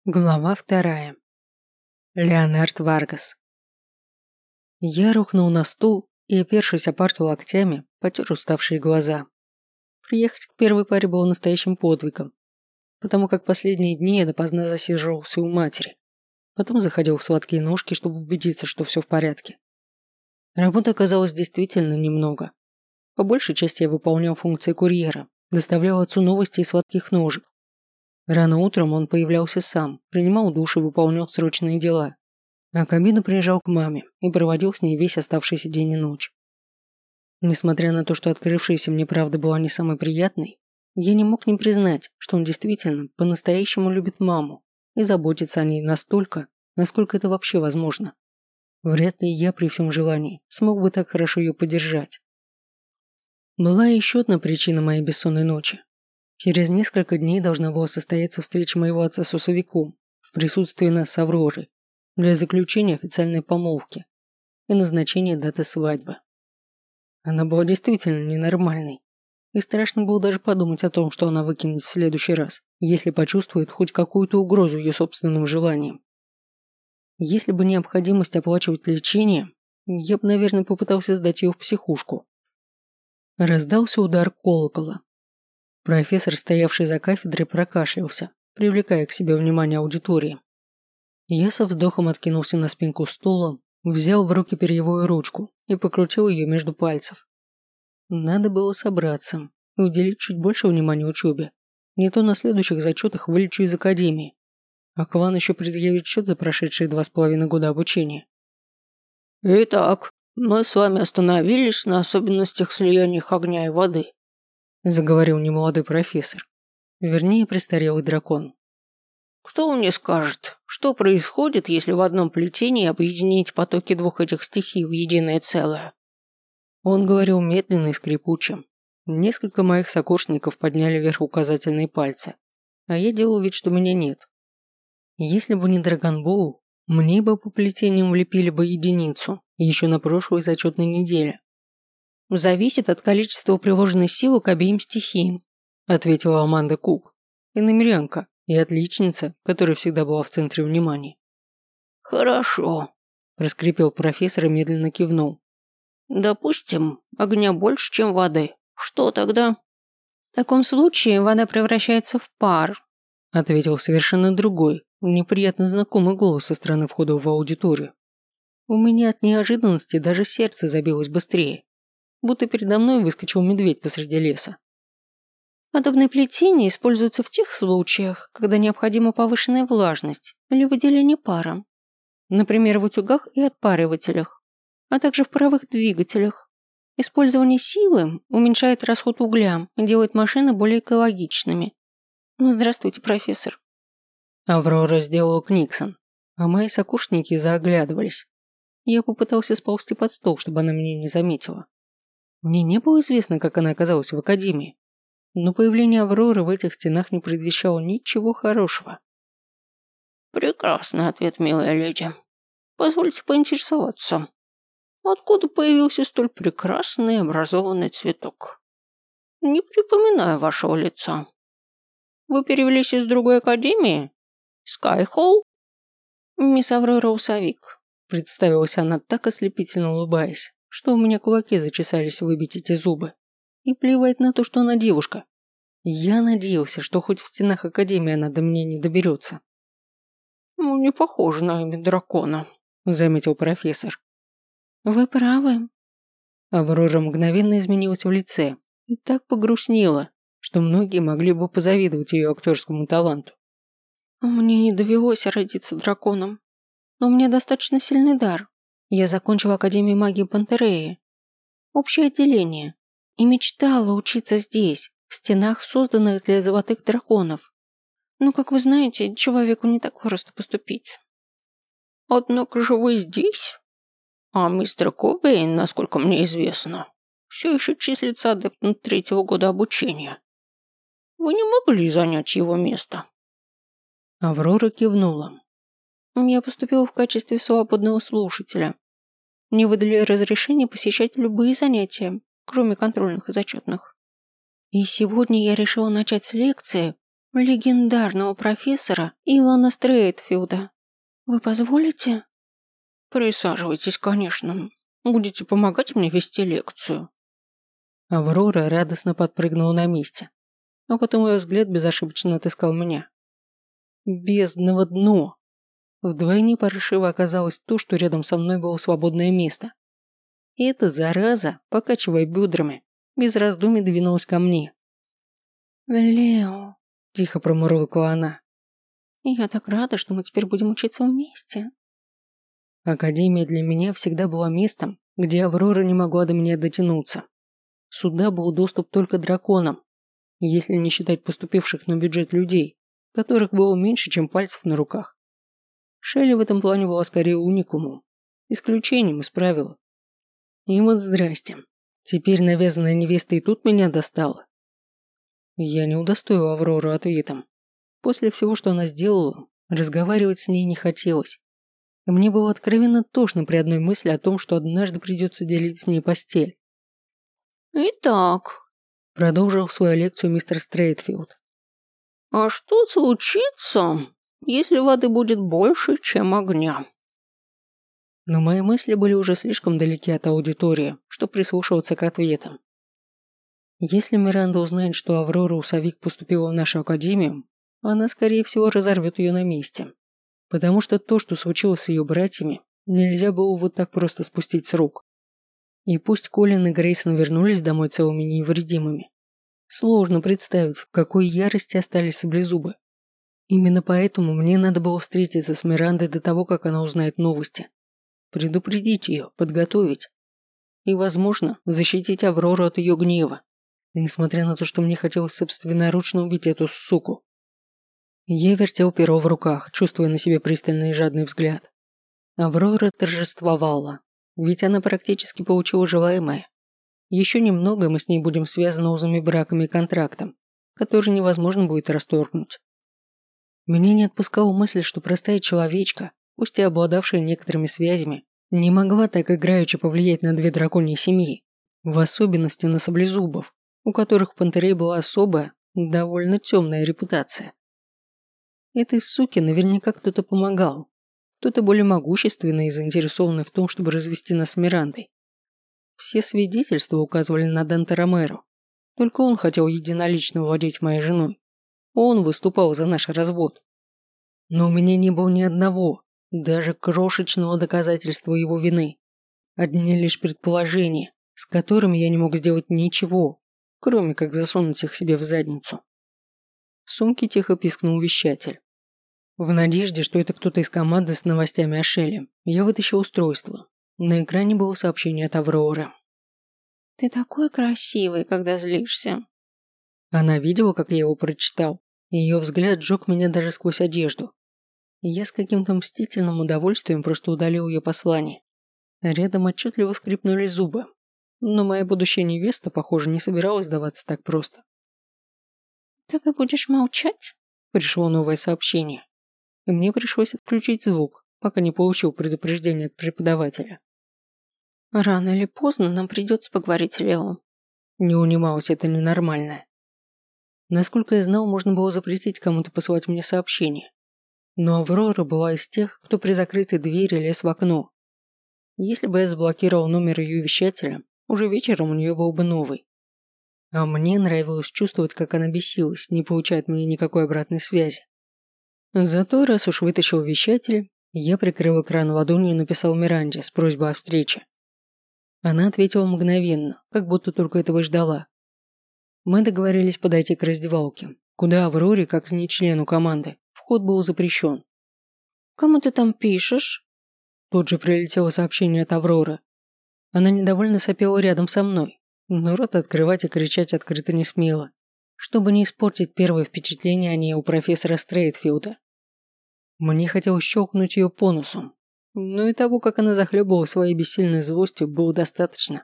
Глава 2. Леонард Варгас. Я рухнул на стул и, опершись о парту локтями, потер уставшие глаза. Приехать к первой паре было настоящим подвигом, потому как последние дни я допоздна засиживался у матери. Потом заходил в сладкие ножки, чтобы убедиться, что все в порядке. Работы оказалось действительно немного. По большей части я выполнял функции курьера, доставлял отцу новости из сладких ножек. Рано утром он появлялся сам, принимал душ и выполнял срочные дела. А к обеду приезжал к маме и проводил с ней весь оставшийся день и ночь. Несмотря на то, что открывшаяся мне правда была не самой приятной, я не мог не признать, что он действительно по-настоящему любит маму и заботится о ней настолько, насколько это вообще возможно. Вряд ли я при всем желании смог бы так хорошо ее поддержать. Была еще одна причина моей бессонной ночи. Через несколько дней должна была состояться встреча моего отца с усовиком в присутствии нас с Авророй для заключения официальной помолвки и назначения даты свадьбы. Она была действительно ненормальной, и страшно было даже подумать о том, что она выкинет в следующий раз, если почувствует хоть какую-то угрозу ее собственным желаниям. Если бы необходимость оплачивать лечение, я бы, наверное, попытался сдать ее в психушку. Раздался удар колокола. Профессор, стоявший за кафедрой, прокашлялся, привлекая к себе внимание аудитории. Я со вздохом откинулся на спинку стула, взял в руки перьевую ручку и покрутил ее между пальцев. Надо было собраться и уделить чуть больше внимания учебе. Не то на следующих зачетах вылечу из академии. А Кван еще предъявит счет за прошедшие 2,5 года обучения. Итак, мы с вами остановились на особенностях слияния огня и воды. Заговорил немолодой профессор, вернее престарелый дракон. Кто мне скажет, что происходит, если в одном плетении объединить потоки двух этих стихий в единое целое? Он говорил медленно и скрипуче. Несколько моих сокурсников подняли вверх указательные пальцы, а я делал вид, что меня нет. Если бы не Драгонбоу, мне бы по плетениям влепили бы единицу еще на прошлой зачетной неделе. «Зависит от количества приложенной силы к обеим стихиям», ответила Аманда Кук, иномерянка и отличница, которая всегда была в центре внимания. «Хорошо», – проскрипел профессор и медленно кивнул. «Допустим, огня больше, чем воды. Что тогда?» «В таком случае вода превращается в пар», – ответил совершенно другой, неприятно знакомый голос со стороны входа в аудиторию. У меня от неожиданности даже сердце забилось быстрее, будто передо мной выскочил медведь посреди леса. Подобные плетения используются в тех случаях, когда необходима повышенная влажность или выделение пара. Например, в утюгах и отпаривателях, а также в паровых двигателях. Использование силы уменьшает расход угля и делает машины более экологичными. Здравствуйте, профессор. Аврора сделала книксон, а мои сокурсники заоглядывались. Я попытался сползти под стол, чтобы она меня не заметила. Мне не было известно, как она оказалась в академии, но появление Авроры в этих стенах не предвещало ничего хорошего. «Прекрасный ответ, милая леди. Позвольте поинтересоваться. Откуда появился столь прекрасный и образованный цветок? Не припоминаю вашего лица. Вы перевелись из другой академии? Скайхолл?» «Мисс Аврора Усовик», представилась она, так ослепительно улыбаясь, что у меня кулаки зачесались выбить эти зубы. И плевать на то, что она девушка. Я надеялся, что хоть в стенах академии она до меня не доберется. «Не похоже на имя дракона», – заметил профессор. «Вы правы». Аврора мгновенно изменилась в лице и так погрустнела, что многие могли бы позавидовать ее актерскому таланту. «Мне не довелось родиться драконом, но у меня достаточно сильный дар. Я закончила Академию магии Пантереи, общее отделение, и мечтала учиться здесь, в стенах, созданных для золотых драконов. Но, как вы знаете, человеку не так просто поступить». «Однако же вы здесь? А мистер Кобейн, насколько мне известно, все еще числится адептом 3-го года обучения. Вы не могли занять его место?» Аврора кивнула. «Я поступила в качестве свободного слушателя. Мне выдали разрешение посещать любые занятия, кроме контрольных и зачетных. И сегодня я решила начать с лекции, Легендарного профессора Илона Стрейтфилда. Вы позволите? Присаживайтесь, конечно. Будете помогать мне вести лекцию. Аврора радостно подпрыгнула на месте, а потом ее взгляд безошибочно отыскал меня. Бездного дно! Вдвойне паршиво оказалось то, что рядом со мной было свободное место. И эта зараза, покачивая бедрами, без раздумий двинулась ко мне. Лео, Тихо промурлыкала она. я так рада, что мы теперь будем учиться вместе. Академия для меня всегда была местом, где Аврора не могла до меня дотянуться. Сюда был доступ только драконам, если не считать поступивших на бюджет людей, которых было меньше, чем пальцев на руках. Шелли в этом плане была скорее уникумом, исключением из правила. И вот здрасте. Теперь навязанная невеста и тут меня достала. Я не удостоил Аврору ответом. После всего, что она сделала, разговаривать с ней не хотелось. И мне было откровенно тошно при одной мысли о том, что однажды придется делить с ней постель. Итак, Продолжил свою лекцию мистер Стрейтфилд. а что случится, если воды будет больше, чем огня? Но мои мысли были уже слишком далеки от аудитории, чтобы прислушиваться к ответам. Если Миранда узнает, что Аврора Усовик поступила в нашу академию, она, скорее всего, разорвет ее на месте. Потому что то, что случилось с ее братьями, нельзя было вот так просто спустить с рук. И пусть Колин и Грейсон вернулись домой целыми и невредимыми, сложно представить, в какой ярости остались саблезубы. Именно поэтому мне надо было встретиться с Мирандой до того, как она узнает новости. Предупредить ее, подготовить. И, возможно, защитить Аврору от ее гнева, несмотря на то, что мне хотелось собственноручно убить эту суку. Я вертел перо в руках, чувствуя на себе пристальный и жадный взгляд. Аврора торжествовала, ведь она практически получила желаемое. Еще немного, и мы с ней будем связаны узами браком и контрактом, который невозможно будет расторгнуть. Меня не отпускала мысль, что простая человечка, пусть и обладавшая некоторыми связями, не могла так играючи повлиять на две драконьи семьи, в особенности на саблезубов, у которых в Пантерее была особая, довольно темная репутация. Этой суке наверняка кто-то помогал, кто-то более могущественный и заинтересованный в том, чтобы развести нас с Мирандой. Все свидетельства указывали на Данте Ромеро. Только он хотел единолично владеть моей женой. Он выступал за наш развод. Но у меня не было ни одного, даже крошечного доказательства его вины. Одни лишь предположения, с которыми я не мог сделать ничего, кроме как засунуть их себе в задницу. В сумке тихо пискнул вещатель. В надежде, что это кто-то из команды с новостями о Шелле, я вытащил устройство. На экране было сообщение от Авроры. Ты такой красивый, когда злишься. Она видела, как я его прочитал, и ее взгляд сжег меня даже сквозь одежду. И я с каким-то мстительным удовольствием просто удалил ее послание. Рядом отчетливо скрипнули зубы. Но моя будущая невеста, похоже, не собиралась сдаваться так просто. Так и будешь молчать? Пришло новое сообщение. И мне пришлось отключить звук, пока не получил предупреждение от преподавателя. Рано или поздно нам придется поговорить, Лео. Не унималось это ненормальное. Насколько я знал, можно было запретить кому-то посылать мне сообщение. Но Аврора была из тех, кто при закрытой двери лез в окно. Если бы я заблокировал номер ее вещателя, уже вечером у нее был бы новый. А мне нравилось чувствовать, как она бесилась, не получая от меня никакой обратной связи. Зато, раз уж вытащил вещатель, я прикрыл экран ладонью и написал Миранде с просьбой о встрече. Она ответила мгновенно, как будто только этого и ждала. Мы договорились подойти к раздевалке, куда Авроре, как не члену команды, вход был запрещен. Кому ты там пишешь? Тут же прилетело сообщение от Авроры. Она недовольно сопела рядом со мной, но рот открывать и кричать открыто не смела, чтобы не испортить первое впечатление о ней у профессора Стрейтфилда. Мне хотелось щелкнуть ее по носу, но и того, как она захлебывала своей бессильной злостью, было достаточно.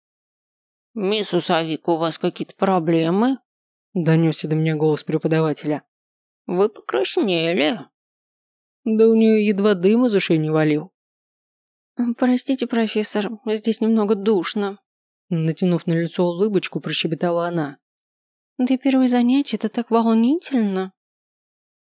«Мисс Усовик, у вас какие-то проблемы?» – донесся до меня голос преподавателя. «Вы покраснели». Да у нее едва дым из ушей не валил. Простите, профессор, здесь немного душно. Натянув на лицо улыбочку, прощебетала она. Да и первое занятие – это так волнительно.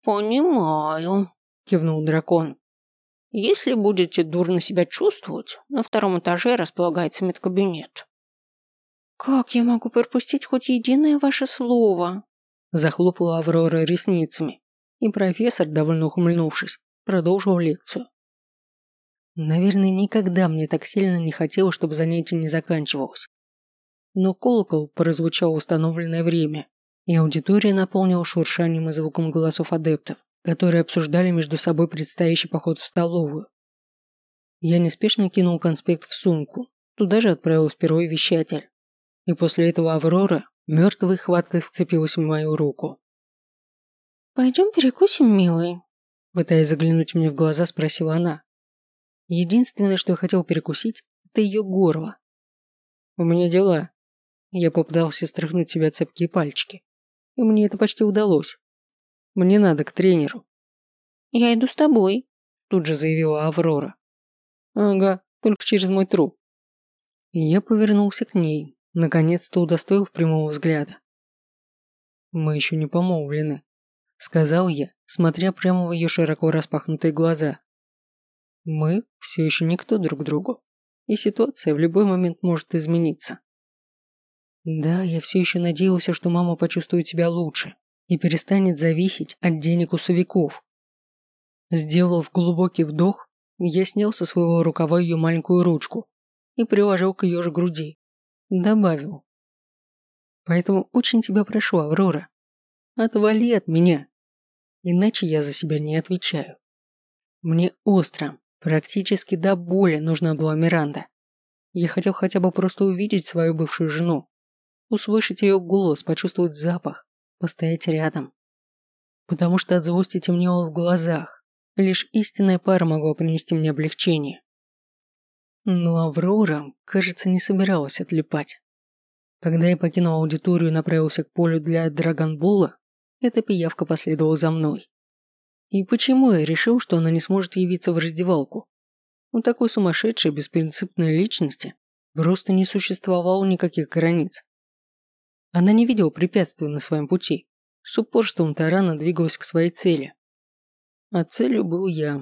«Понимаю», – кивнул дракон. «Если будете дурно себя чувствовать, на втором этаже располагается медкабинет». «Как я могу пропустить хоть единое ваше слово?» Захлопала Аврора ресницами, и профессор, довольно ухмыльнувшись, продолжил лекцию. Наверное, никогда мне так сильно не хотелось, чтобы занятие не заканчивалось. Но колокол прозвучал в установленное время, и аудитория наполнила шуршанием и звуком голосов адептов, которые обсуждали между собой предстоящий поход в столовую. Я неспешно кинул конспект в сумку, туда же отправил перо и вещатель. И после этого Аврора мертвой хваткой вцепилась в мою руку. «Пойдем перекусим, милый?» Пытаясь заглянуть мне в глаза, спросила она. Единственное, что я хотел перекусить, это ее горло. У меня дела. Я попытался стряхнуть себя цепкие пальчики. И мне это почти удалось. Мне надо к тренеру. «Я иду с тобой», тут же заявила Аврора. Ага, только через мой труп. И я повернулся к ней, наконец-то удостоив прямого взгляда. Мы еще не помолвлены, сказал я, смотря прямо в ее широко распахнутые глаза. Мы все еще никто друг другу, и ситуация в любой момент может измениться. Да, я все еще надеялся, что мама почувствует себя лучше и перестанет зависеть от денег усовиков. Сделав глубокий вдох, я снял со своего рукава ее маленькую ручку и приложил к ее же груди. Добавил. Поэтому очень тебя прошу, Аврора, отвали от меня, иначе я за себя не отвечаю. Мне остро, практически до боли нужна была Миранда. Я хотел хотя бы просто увидеть свою бывшую жену, услышать ее голос, почувствовать запах, постоять рядом. Потому что от злости темнело в глазах. Лишь истинная пара могла принести мне облегчение. Но Аврора, кажется, не собиралась отлипать. Когда я покинул аудиторию и направился к полю для драгонбола, эта пиявка последовала за мной. И почему я решил, что она не сможет явиться в раздевалку? У такой сумасшедшей, беспринципной личности просто не существовало никаких границ. Она не видела препятствий на своем пути, с упорством тарана двигалась к своей цели. А целью был я.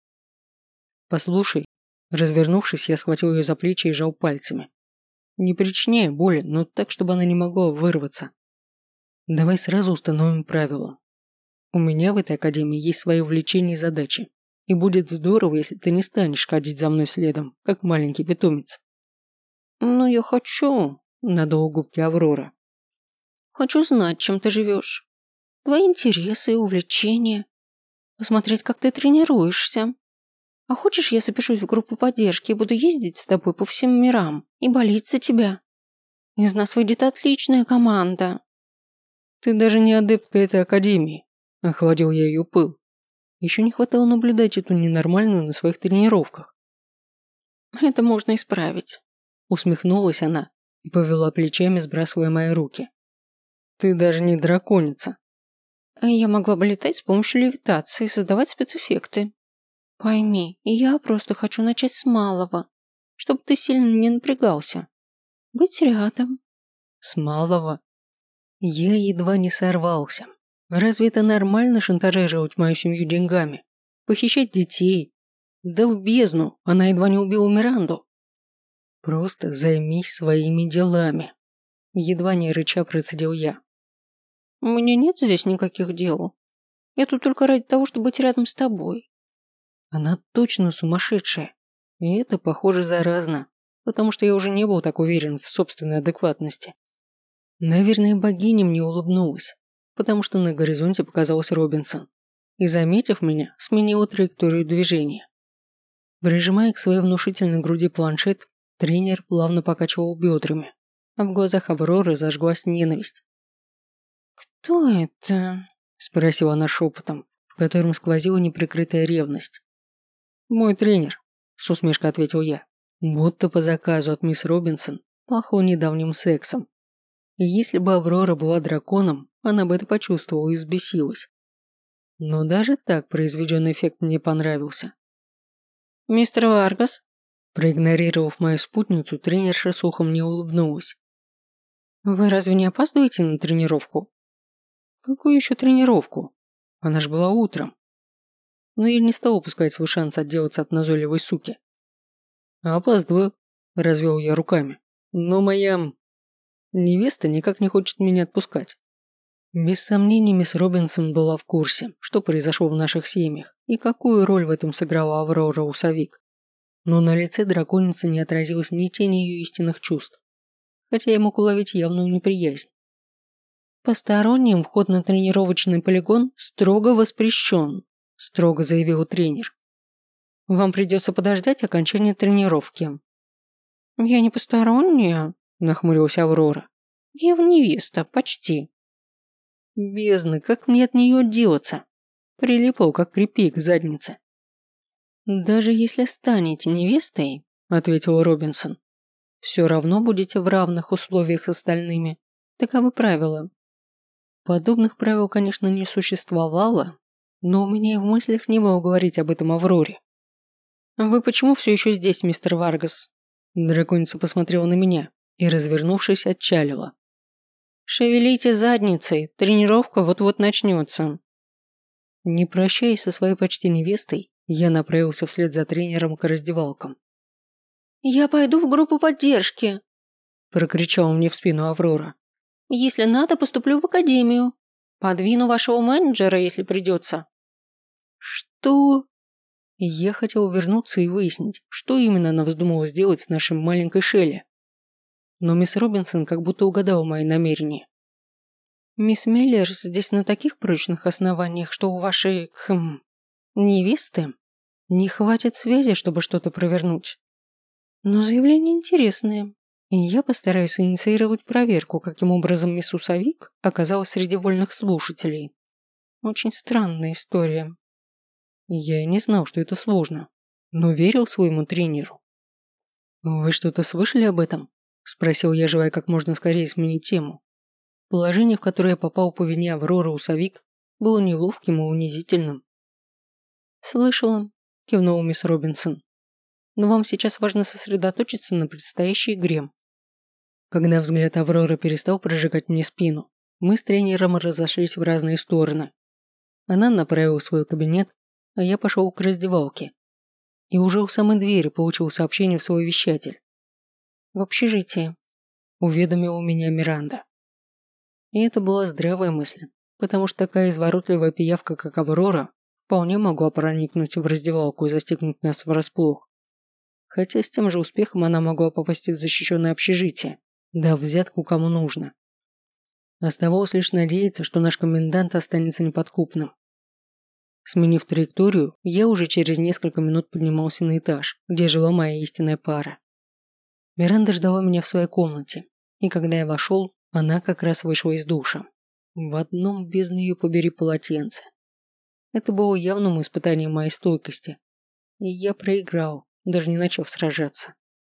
«Послушай», развернувшись, я схватил ее за плечи и сжал пальцами. Не причиняя боли, но так, чтобы она не могла вырваться. «Давай сразу установим правила. У меня в этой академии есть свои увлечения и задачи. И будет здорово, если ты не станешь ходить за мной следом, как маленький питомец». «Но я хочу», – надула губки Аврора. «Хочу знать, чем ты живешь. Твои интересы и увлечения. Посмотреть, как ты тренируешься. А хочешь, я запишусь в группу поддержки и буду ездить с тобой по всем мирам и болеть за тебя? Из нас выйдет отличная команда». «Ты даже не адептка этой академии», – охладил я ее пыл. Еще не хватало наблюдать эту ненормальную на своих тренировках. «Это можно исправить», – усмехнулась она и повела плечами, сбрасывая мои руки. «Ты даже не драконица». «Я могла бы летать с помощью левитации и создавать спецэффекты. Пойми, я просто хочу начать с малого, чтобы ты сильно не напрягался. Быть рядом». «С малого?» Я едва не сорвался. Разве это нормально шантажировать мою семью деньгами? Похищать детей? Да в бездну, она едва не убила Миранду. Просто займись своими делами. Едва не рыча процедил я. «У меня нет здесь никаких дел. Я тут только ради того, чтобы быть рядом с тобой». Она точно сумасшедшая. И это, похоже, заразно, потому что я уже не был так уверен в собственной адекватности. Наверное, богиня мне улыбнулась, потому что на горизонте показался Робинсон и, заметив меня, сменила траекторию движения. Прижимая к своей внушительной груди планшет, тренер плавно покачивал бедрами, а в глазах Авроры зажглась ненависть. «Кто это?» – спросила она шепотом, в котором сквозила неприкрытая ревность. «Мой тренер», – с усмешкой ответил я, будто по заказу от мисс Робинсон пахло недавним сексом. И если бы Аврора была драконом, она бы это почувствовала и взбесилась. Но даже так произведенный эффект мне понравился. «Мистер Варгас?» Проигнорировав мою спутницу, тренерша с ухом не улыбнулась. «Вы разве не опаздываете на тренировку?» «Какую еще тренировку?» Она ж была утром. Но я не стал упускать свой шанс отделаться от назойливой суки. «Опаздываю», – развел я руками. «Но моя невеста никак не хочет меня отпускать». Без сомнений, мисс Робинсон была в курсе, что произошло в наших семьях и какую роль в этом сыграла Аврора Усовик. Но на лице драконицы не отразилось ни тени ее истинных чувств, хотя я мог уловить явную неприязнь. «Посторонним вход на тренировочный полигон строго воспрещен», – строго заявил тренер. «Вам придется подождать окончания тренировки». «Я не посторонняя», – нахмурилась Аврора. «Я в невеста, почти». «Бездна, как мне от нее отделаться?» Прилипал, как крепи к заднице. «Даже если станете невестой», – ответил Робинсон, – «все равно будете в равных условиях с остальными. Таковы правила». Подобных правил, конечно, не существовало, но у меня и в мыслях не было говорить об этом Авроре. «Вы почему все еще здесь, мистер Варгас?» Драконица посмотрела на меня и, развернувшись, отчалила. «Шевелите задницей, тренировка вот-вот начнется». Не прощаясь со своей почти невестой, я направился вслед за тренером к раздевалкам. «Я пойду в группу поддержки», – прокричала мне в спину Аврора. «Если надо, поступлю в академию. Подвину вашего менеджера, если придется». «Что?» Я хотел вернуться и выяснить, что именно она вздумала сделать с нашей маленькой Шелли. Но мисс Робинсон как будто угадала мои намерения. «Мисс Миллер здесь на таких прочных основаниях, что у вашей, невесты не хватит связи, чтобы что-то провернуть. Но заявление интересное, и я постараюсь инициировать проверку, каким образом мисс Усовик оказалась среди вольных слушателей. Очень странная история». Я и не знал, что это сложно, но верил своему тренеру. «Вы что-то слышали об этом?» – спросил я, желая как можно скорее сменить тему. Положение, в которое я попал по вине Авроры Усовик, было неловким и унизительным. «Слышала», – кивнула мисс Робинсон. «Но вам сейчас важно сосредоточиться на предстоящей игре». Когда взгляд Авроры перестал прожигать мне спину, мы с тренером разошлись в разные стороны. Она направила в свой кабинет, а я пошел к раздевалке. И уже у самой двери получил сообщение в свой вещатель. «В общежитии», – уведомила меня Миранда. И это была здравая мысль, потому что такая изворотливая пиявка, как Аврора, вполне могла проникнуть в раздевалку и застигнуть нас врасплох. Хотя с тем же успехом она могла попасть в защищенное общежитие, дав взятку кому нужно. Оставалось лишь надеяться, что наш комендант останется неподкупным. Сменив траекторию, я уже через несколько минут поднимался на этаж, где жила моя истинная пара. Миранда ждала меня в своей комнате, и когда я вошел, она как раз вышла из душа. В одном бездны ее побери полотенце. Это было явным испытанием моей стойкости, и я проиграл, даже не начав сражаться.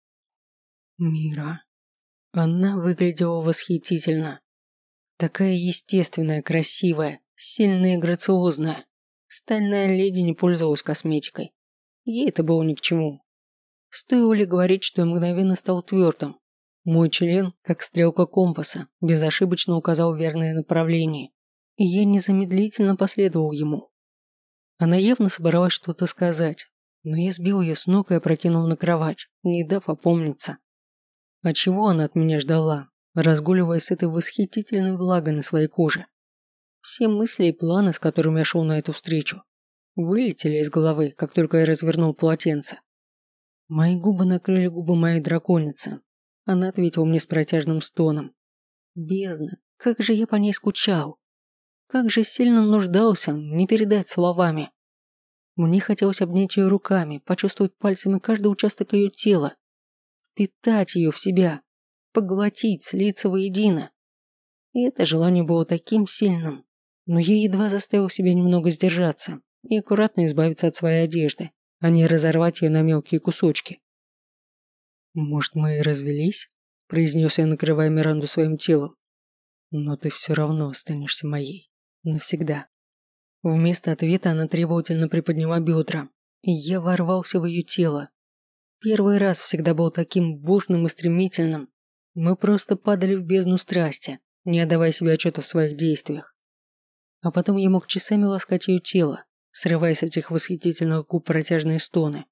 Мира. Она выглядела восхитительно. Такая естественная, красивая, сильная и грациозная. Стальная леди не пользовалась косметикой. Ей это было ни к чему. Стоило ли говорить, что я мгновенно стал твердым? Мой член, как стрелка компаса, безошибочно указал верное направление, и я незамедлительно последовал ему. Она явно собиралась что-то сказать, но я сбил ее с ног и опрокинул на кровать, не дав опомниться. А чего она от меня ждала, разгуливая с этой восхитительной влагой на своей коже? Все мысли и планы, с которыми я шел на эту встречу, вылетели из головы, как только я развернул полотенце. Мои губы накрыли губы моей драконицы. Она ответила мне с протяжным стоном. Бездна, как же я по ней скучал. Как же сильно нуждался, не передать словами. Мне хотелось обнять ее руками, почувствовать пальцами каждый участок ее тела, впитать ее в себя, поглотить, слиться воедино. И это желание было таким сильным, но я едва заставил себя немного сдержаться и аккуратно избавиться от своей одежды, а не разорвать ее на мелкие кусочки. «Может, мы и развелись?» – произнес я, накрывая Миранду своим телом. «Но ты все равно останешься моей. Навсегда». Вместо ответа она требовательно приподняла бедра, и я ворвался в ее тело. Первый раз всегда был таким бурным и стремительным. Мы просто падали в бездну страсти, не отдавая себе отчета в своих действиях. А потом я мог часами ласкать ее тело, срывая с этих восхитительных губ протяжные стоны.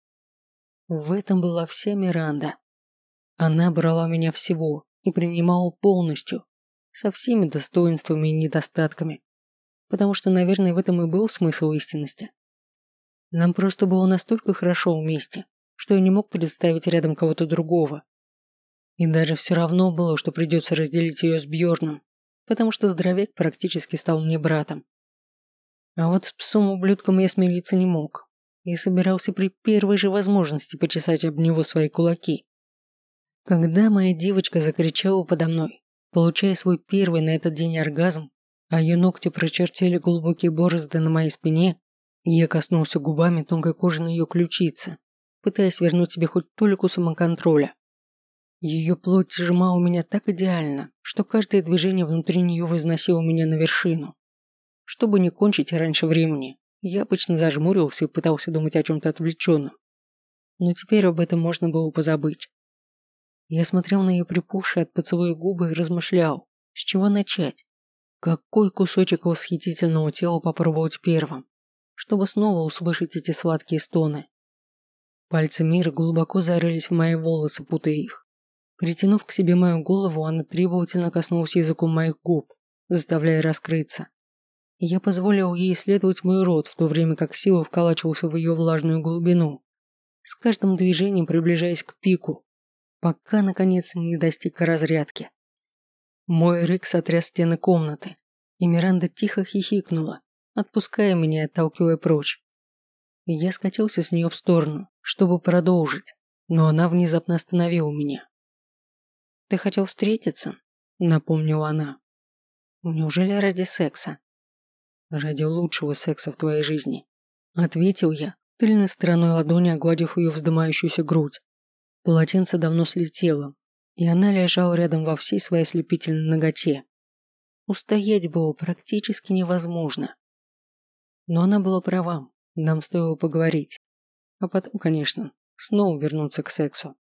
В этом была вся Миранда. Она брала меня всего и принимала полностью, со всеми достоинствами и недостатками, потому что, наверное, в этом и был смысл истинности. Нам просто было настолько хорошо вместе, что я не мог представить рядом кого-то другого. И даже все равно было, что придется разделить ее с Бьорном, потому что здоровяк практически стал мне братом. А вот с псом-ублюдком я смириться не мог и собирался при первой же возможности почесать об него свои кулаки. Когда моя девочка закричала подо мной, получая свой первый на этот день оргазм, а ее ногти прочертили глубокие борозды на моей спине, и я коснулся губами тонкой кожи на ее ключице, пытаясь вернуть себе хоть толику самоконтроля. Ее плоть сжимала меня так идеально, что каждое движение внутри нее возносило меня на вершину. Чтобы не кончить раньше времени, я обычно зажмуривался и пытался думать о чем-то отвлеченном. Но теперь об этом можно было позабыть. Я смотрел на ее припухшие от поцелуя губы и размышлял, с чего начать. Какой кусочек восхитительного тела попробовать первым, чтобы снова услышать эти сладкие стоны. Пальцы Миры глубоко зарылись в мои волосы, путая их. Притянув к себе мою голову, она требовательно коснулась языком моих губ, заставляя раскрыться. Я позволил ей исследовать мой рот, в то время как сила вколачивался в ее влажную глубину, с каждым движением приближаясь к пику, пока, наконец, не достиг разрядки. Мой рык сотряс стены комнаты, и Миранда тихо хихикнула, отпуская меня и отталкивая прочь. Я скатился с нее в сторону, чтобы продолжить, но она внезапно остановила меня. «Ты хотел встретиться?» – напомнила она. «Неужели ради секса?» «Ради лучшего секса в твоей жизни», – ответил я, тыльной стороной ладони огладив ее вздымающуюся грудь. Полотенце давно слетело, и она лежала рядом во всей своей ослепительной наготе. Устоять было практически невозможно. Но она была права, нам стоило поговорить. А потом, конечно, снова вернуться к сексу.